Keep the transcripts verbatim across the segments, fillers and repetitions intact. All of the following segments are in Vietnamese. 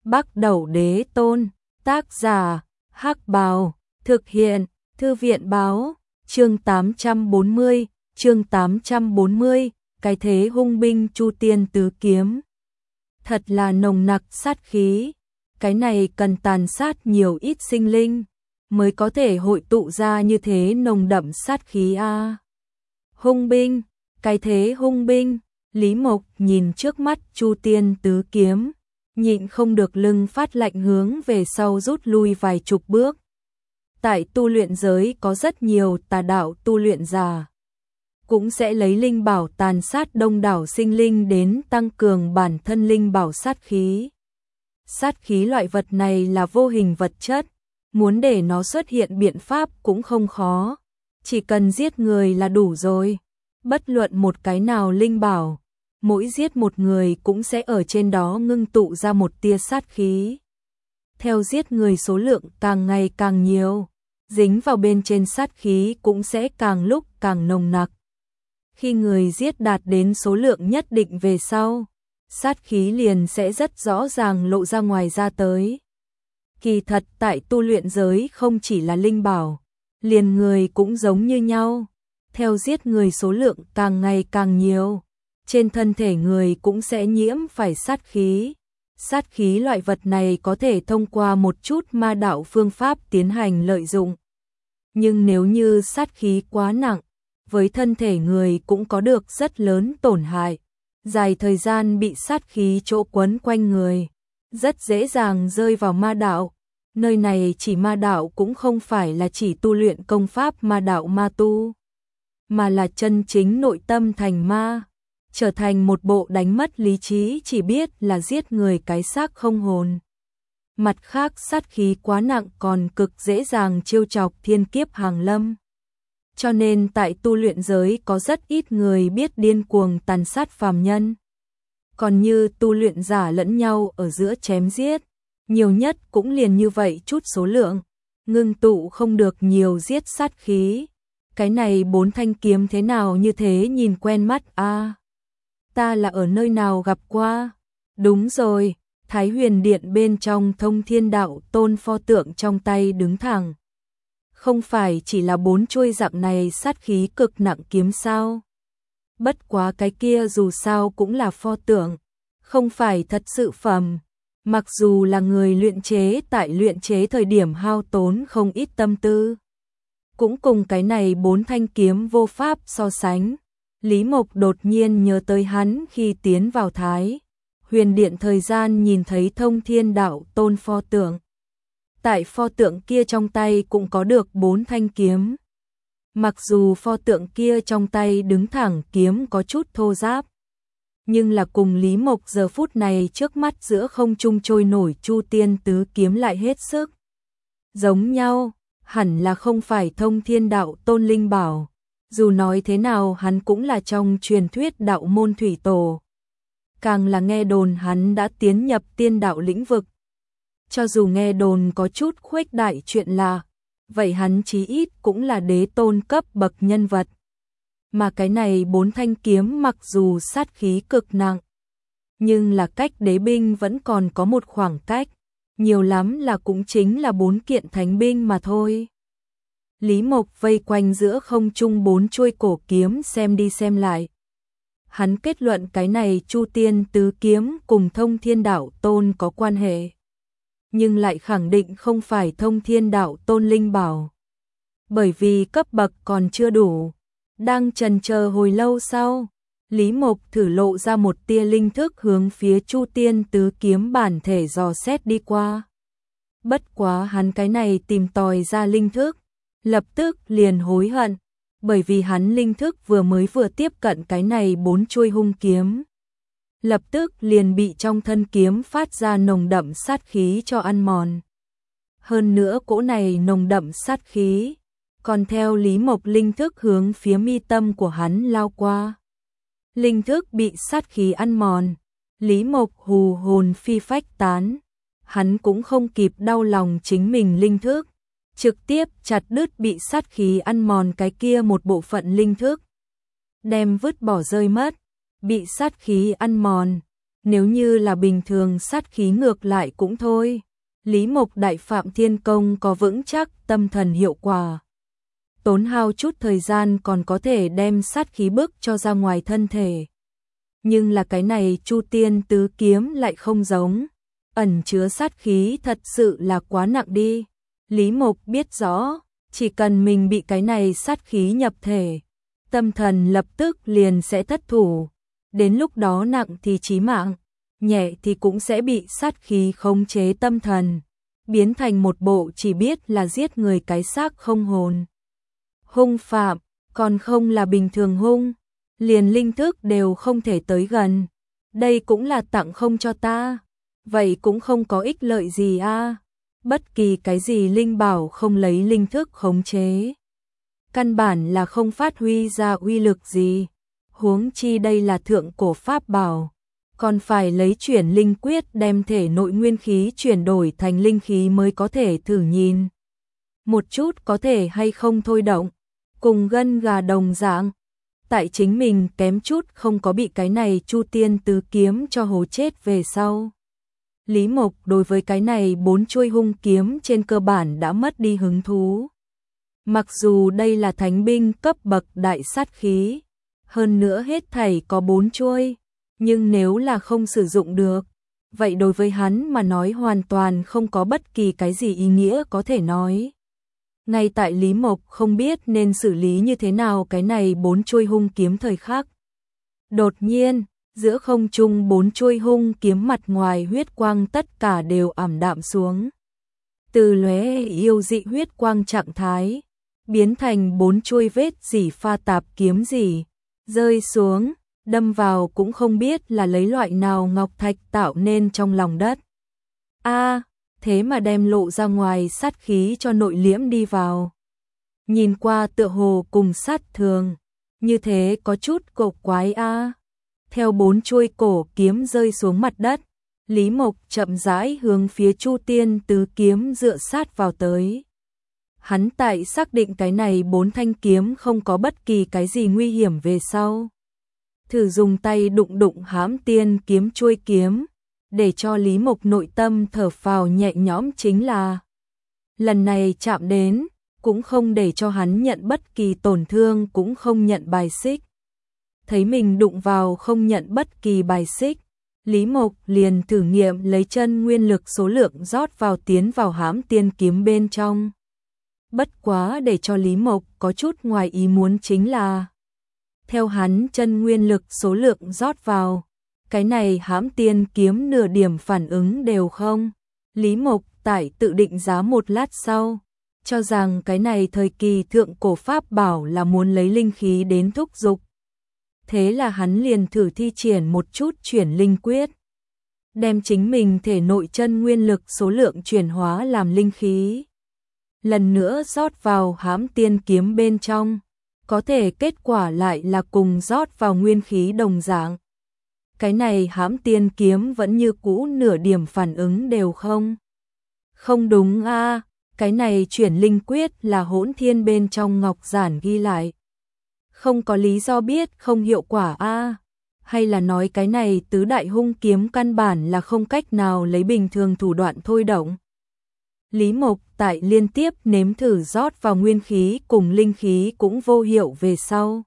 Bắc Đẩu Đế Tôn, tác giả, Hắc Bào, thực hiện, Thư viện báo, chương tám trăm bốn mươi, chương tám trăm bốn mươi, cái thế hung binh Chu Tiên Tứ Kiếm. Thật là nồng nặc sát khí, cái này cần tàn sát nhiều ít sinh linh, mới có thể hội tụ ra như thế nồng đậm sát khí a. Hung binh, cái thế hung binh, Lý Mộc nhìn trước mắt Chu Tiên Tứ Kiếm, nhịn không được lưng phát lạnh hướng về sau rút lui vài chục bước. Tại tu luyện giới có rất nhiều tà đạo tu luyện giả, cũng sẽ lấy linh bảo tàn sát đông đảo sinh linh đến tăng cường bản thân linh bảo sát khí. Sát khí loại vật này là vô hình vật chất, muốn để nó xuất hiện biện pháp cũng không khó, chỉ cần giết người là đủ rồi. Bất luận một cái nào linh bảo, mỗi giết một người cũng sẽ ở trên đó ngưng tụ ra một tia sát khí. Theo giết người số lượng càng ngày càng nhiều, dính vào bên trên sát khí cũng sẽ càng lúc càng nồng nặc. Khi người giết đạt đến số lượng nhất định về sau, sát khí liền sẽ rất rõ ràng lộ ra ngoài ra tới. Kỳ thật tại tu luyện giới không chỉ là linh bảo, liền người cũng giống như nhau. Theo giết người số lượng càng ngày càng nhiều, trên thân thể người cũng sẽ nhiễm phải sát khí. Sát khí loại vật này có thể thông qua một chút ma đạo phương pháp tiến hành lợi dụng. Nhưng nếu như sát khí quá nặng, với thân thể người cũng có được rất lớn tổn hại. Dài thời gian bị sát khí chỗ quấn quanh người, rất dễ dàng rơi vào ma đạo. Nơi này chỉ ma đạo cũng không phải là chỉ tu luyện công pháp ma đạo ma tu, mà là chân chính nội tâm thành ma, trở thành một bộ đánh mất lý trí chỉ biết là giết người cái xác không hồn. Mặt khác sát khí quá nặng còn cực dễ dàng trêu chọc thiên kiếp hàng lâm. Cho nên tại tu luyện giới có rất ít người biết điên cuồng tàn sát phàm nhân. Còn như tu luyện giả lẫn nhau ở giữa chém giết, nhiều nhất cũng liền như vậy chút số lượng, ngưng tụ không được nhiều giết sát khí. Cái này bốn thanh kiếm thế nào như thế nhìn quen mắt a. À, ta là ở nơi nào gặp qua? Đúng rồi, Thái Huyền Điện bên trong Thông Thiên Đạo Tôn pho tượng trong tay đứng thẳng. Không phải chỉ là bốn chuôi dạng này sát khí cực nặng kiếm sao? Bất quá cái kia dù sao cũng là pho tượng, không phải thật sự phẩm. Mặc dù là người luyện chế tại luyện chế thời điểm hao tốn không ít tâm tư, cũng cùng cái này bốn thanh kiếm vô pháp so sánh. Lý Mộc đột nhiên nhớ tới hắn khi tiến vào Thái Huyền Điện thời gian nhìn thấy Thông Thiên Đạo Tôn pho tượng. Tại pho tượng kia trong tay cũng có được bốn thanh kiếm. Mặc dù pho tượng kia trong tay đứng thẳng kiếm có chút thô ráp, nhưng là cùng Lý Mộc giờ phút này trước mắt giữa không trung trôi nổi Chu Tiên Tứ Kiếm lại hết sức giống nhau, hẳn là không phải Thông Thiên Đạo Tôn linh bảo. Dù nói thế nào hắn cũng là trong truyền thuyết đạo môn thủy tổ, càng là nghe đồn hắn đã tiến nhập tiên đạo lĩnh vực. Cho dù nghe đồn có chút khuếch đại chuyện là, vậy hắn chí ít cũng là đế tôn cấp bậc nhân vật. Mà cái này bốn thanh kiếm mặc dù sát khí cực nặng, nhưng là cách đế binh vẫn còn có một khoảng cách, nhiều lắm là cũng chính là bốn kiện thánh binh mà thôi. Lý Mộc vây quanh giữa không trung bốn chuôi cổ kiếm xem đi xem lại. Hắn kết luận cái này Chu Tiên Tứ Kiếm cùng Thông Thiên Đạo Tôn có quan hệ, nhưng lại khẳng định không phải Thông Thiên Đạo Tôn linh bảo, bởi vì cấp bậc còn chưa đủ. Đang chần chờ hồi lâu sau, Lý Mộc thử lộ ra một tia linh thức hướng phía Chu Tiên Tứ Kiếm bản thể dò xét đi qua. Bất quá hắn cái này tìm tòi ra linh thức, lập tức liền hối hận, bởi vì hắn linh thức vừa mới vừa tiếp cận cái này bốn chuôi hung kiếm, lập tức liền bị trong thân kiếm phát ra nồng đậm sát khí cho ăn mòn. Hơn nữa cỗ này nồng đậm sát khí còn theo Lý Mộc linh thức hướng phía mi tâm của hắn lao qua. Linh thức bị sát khí ăn mòn, Lý Mộc hù hồn phi phách tán. Hắn cũng không kịp đau lòng chính mình linh thức, trực tiếp chặt đứt bị sát khí ăn mòn cái kia một bộ phận linh thức, đem vứt bỏ rơi mất. Bị sát khí ăn mòn, Nếu như là bình thường sát khí ngược lại cũng thôi. Lý Mộc Đại Phạm Thiên Công có vững chắc tâm thần hiệu quả. Tốn hao chút thời gian còn có thể đem sát khí bức cho ra ngoài thân thể. Nhưng là cái này Chu Tiên Tứ Kiếm lại không giống. Ẩn chứa sát khí thật sự là quá nặng đi. Lý Mộc biết rõ, chỉ cần mình bị cái này sát khí nhập thể, tâm thần lập tức liền sẽ thất thủ. Đến lúc đó nặng thì chí mạng, nhẹ thì cũng sẽ bị sát khí khống chế tâm thần, biến thành một bộ chỉ biết là giết người cái xác không hồn. Hung phạm, còn không là bình thường hung, liền linh thức đều không thể tới gần. Đây cũng là tặng không cho ta, vậy cũng không có ích lợi gì a. À. Bất kỳ cái gì linh bảo không lấy linh thức khống chế, căn bản là không phát huy ra uy lực gì. Huống chi đây là thượng cổ pháp bảo, còn phải lấy chuyển linh quyết đem thể nội nguyên khí chuyển đổi thành linh khí mới có thể thử nhìn một chút có thể hay không thôi động, cùng gân gà đồng dạng. Tại chính mình kém chút không có bị cái này Chu Tiên Tứ Kiếm cho hố chết về sau. Lý Mộc đối với cái này bốn chuôi hung kiếm trên cơ bản đã mất đi hứng thú. Mặc dù đây là thánh binh cấp bậc đại sát khí, hơn nữa hết thảy có bốn chuôi, nhưng nếu là không sử dụng được, vậy đối với hắn mà nói hoàn toàn không có bất kỳ cái gì ý nghĩa có thể nói. Ngay tại Lý Mộc không biết nên xử lý như thế nào cái này bốn chuôi hung kiếm thời khắc. Đột nhiên, giữa không trung bốn chuôi hung kiếm mặt ngoài huyết quang tất cả đều ảm đạm xuống. Từ lóe yêu dị huyết quang trạng thái, biến thành bốn chuôi vết dỉ pha tạp kiếm dỉ, rơi xuống, đâm vào cũng không biết là lấy loại nào ngọc thạch tạo nên trong lòng đất. A, thế mà đem lộ ra ngoài sát khí cho nội liễm đi vào. Nhìn qua tựa hồ cùng sát thường, như thế có chút cổ quái a. À. Theo bốn chuôi cổ kiếm rơi xuống mặt đất, Lý Mộc chậm rãi hướng phía Chu Tiên Tứ Kiếm dựa sát vào tới. Hắn tại xác định cái này bốn thanh kiếm không có bất kỳ cái gì nguy hiểm về sau. Thử dùng tay đụng đụng hãm tiên kiếm chuôi kiếm, để cho Lý Mộc nội tâm thở phào nhẹ nhõm chính là. Lần này chạm đến, cũng không để cho hắn nhận bất kỳ tổn thương cũng không nhận bài xích. Thấy mình đụng vào không nhận bất kỳ bài xích, Lý Mộc liền thử nghiệm lấy chân nguyên lực số lượng rót vào tiến vào hãm tiên kiếm bên trong. Bất quá để cho Lý Mộc có chút ngoài ý muốn chính là, theo hắn chân nguyên lực số lượng rót vào, cái này hãm tiên kiếm nửa điểm phản ứng đều không. Lý Mộc tại tự định giá một lát sau, cho rằng cái này thời kỳ thượng cổ pháp bảo là muốn lấy linh khí đến thúc dục. Thế là hắn liền thử thi triển một chút chuyển linh quyết, đem chính mình thể nội chân nguyên lực số lượng chuyển hóa làm linh khí. Lần nữa rót vào hãm tiên kiếm bên trong, có thể kết quả lại là cùng rót vào nguyên khí đồng dạng. Cái này hãm tiên kiếm vẫn như cũ nửa điểm phản ứng đều không. Không đúng a, à, cái này chuyển linh quyết là Hỗn Thiên bên trong ngọc giản ghi lại. Không có lý do biết không hiệu quả a, à. Hay là nói cái này tứ đại hung kiếm căn bản là không cách nào lấy bình thường thủ đoạn thôi động. Lý Mộc tại liên tiếp nếm thử rót vào nguyên khí cùng linh khí cũng vô hiệu về sau.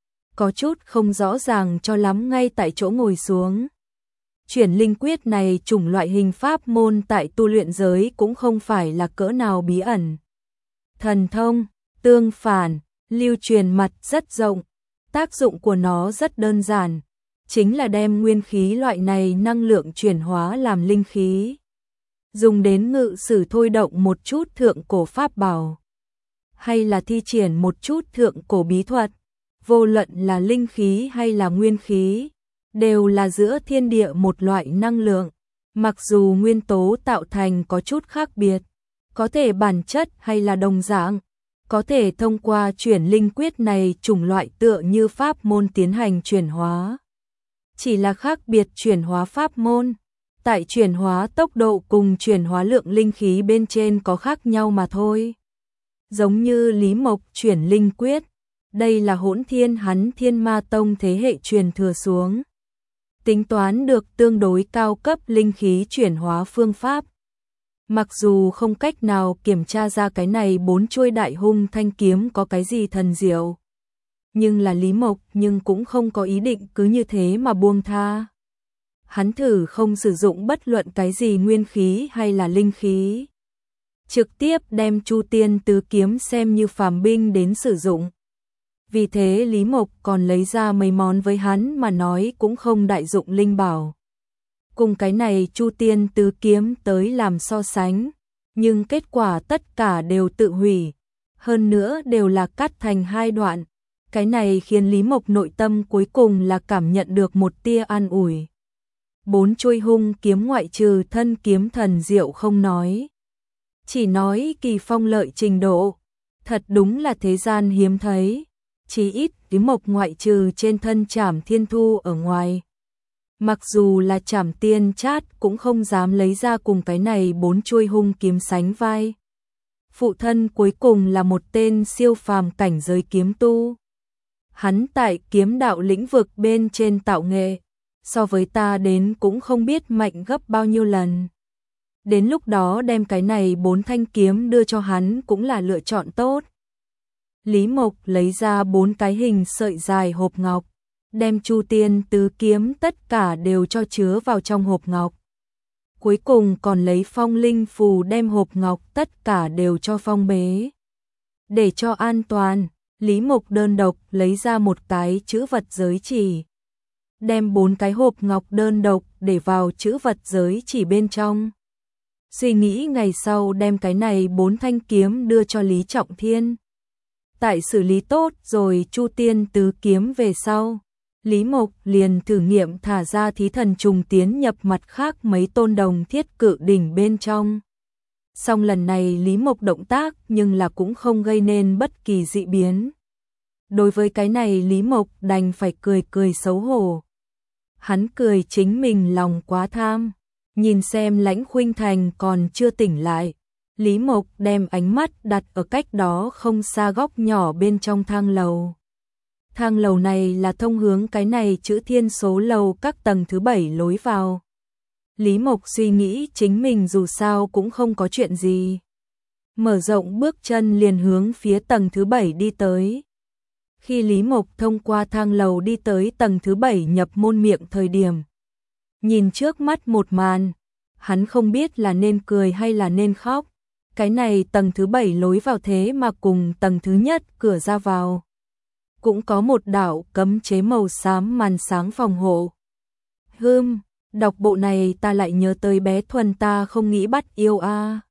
Có chút không rõ ràng cho lắm ngay tại chỗ ngồi xuống. Chuyển linh quyết này chủng loại hình pháp môn tại tu luyện giới cũng không phải là cỡ nào bí ẩn. Thần thông, tương phản, lưu truyền mặt rất rộng, tác dụng của nó rất đơn giản, chính là đem nguyên khí loại này năng lượng chuyển hóa làm linh khí. Dùng đến ngự sử thôi động một chút thượng cổ pháp bảo, hay là thi triển một chút thượng cổ bí thuật, vô luận là linh khí hay là nguyên khí, đều là giữa thiên địa một loại năng lượng, mặc dù nguyên tố tạo thành có chút khác biệt, có thể bản chất hay là đồng dạng, có thể thông qua chuyển linh quyết này chủng loại tựa như pháp môn tiến hành chuyển hóa. Chỉ là khác biệt chuyển hóa pháp môn, tại chuyển hóa tốc độ cùng chuyển hóa lượng linh khí bên trên có khác nhau mà thôi. Giống như Lý Mộc chuyển linh quyết, đây là Hỗn Thiên hắn Thiên Ma Tông thế hệ truyền thừa xuống. tính toán được tương đối cao cấp linh khí chuyển hóa phương pháp. Mặc dù không cách nào kiểm tra ra cái này bốn chuôi đại hung thanh kiếm có cái gì thần diệu, nhưng là Lý Mộc nhưng cũng không có ý định cứ như thế mà buông tha. Hắn thử không sử dụng bất luận cái gì nguyên khí hay là linh khí, trực tiếp đem Chu Tiên Tứ Kiếm xem như phàm binh đến sử dụng. Vì thế Lý Mộc còn lấy ra mấy món với hắn mà nói cũng không đại dụng linh bảo. Cùng cái này Chu Tiên Tứ Kiếm tới làm so sánh, nhưng kết quả tất cả đều tự hủy, hơn nữa đều là cắt thành hai đoạn. Cái này khiến Lý Mộc nội tâm cuối cùng là cảm nhận được một tia an ủi. Bốn chuôi hung kiếm ngoại trừ thân kiếm thần diệu không nói, chỉ nói kỳ phong lợi trình độ, thật đúng là thế gian hiếm thấy. Chỉ ít Lý Mộc ngoại trừ trên thân Trảm Thiên Thu ở ngoài, mặc dù là Trảm Tiên Chát cũng không dám lấy ra cùng cái này bốn chuôi hung kiếm sánh vai. Phụ thân cuối cùng là một tên siêu phàm cảnh giới kiếm tu. Hắn tại kiếm đạo lĩnh vực bên trên tạo nghệ, so với ta đến cũng không biết mạnh gấp bao nhiêu lần. Đến lúc đó đem cái này bốn thanh kiếm đưa cho hắn cũng là lựa chọn tốt. Lý Mộc lấy ra bốn cái hình sợi dài hộp ngọc, đem Chu Tiên Tứ Kiếm tất cả đều cho chứa vào trong hộp ngọc. Cuối cùng còn lấy phong linh phù đem hộp ngọc tất cả đều cho phong bế. Để cho an toàn, Lý Mộc đơn độc lấy ra một cái chữ vật giới chỉ, đem bốn cái hộp ngọc đơn độc để vào chữ vật giới chỉ bên trong. Suy nghĩ ngày sau đem cái này bốn thanh kiếm đưa cho Lý Trọng Thiên. Tại xử lý tốt rồi Chu Tiên Tứ Kiếm về sau, Lý Mộc liền thử nghiệm thả ra thí thần trùng tiến nhập mặt khác mấy tôn đồng thiết cự đỉnh bên trong. Song lần này Lý Mộc động tác nhưng là cũng không gây nên bất kỳ dị biến. Đối với cái này Lý Mộc đành phải cười cười xấu hổ. Hắn cười chính mình lòng quá tham, nhìn xem Lãnh Khuynh Thành còn chưa tỉnh lại. Lý Mộc đem ánh mắt đặt ở cách đó không xa góc nhỏ bên trong thang lầu. Thang lầu này là thông hướng cái này chữ thiên số lầu các tầng thứ bảy lối vào. Lý Mộc suy nghĩ chính mình dù sao cũng không có chuyện gì, mở rộng bước chân liền hướng phía tầng thứ bảy đi tới. Khi Lý Mộc thông qua thang lầu đi tới tầng thứ bảy nhập môn miệng thời điểm, nhìn trước mắt một màn, hắn không biết là nên cười hay là nên khóc. Cái này tầng thứ bảy lối vào thế mà cùng tầng thứ nhất cửa ra vào cũng có một đạo cấm chế màu xám màn sáng phòng hộ. Hừm, đọc bộ này ta lại nhớ tới bé Thuần ta không nghĩ bắt yêu a. À.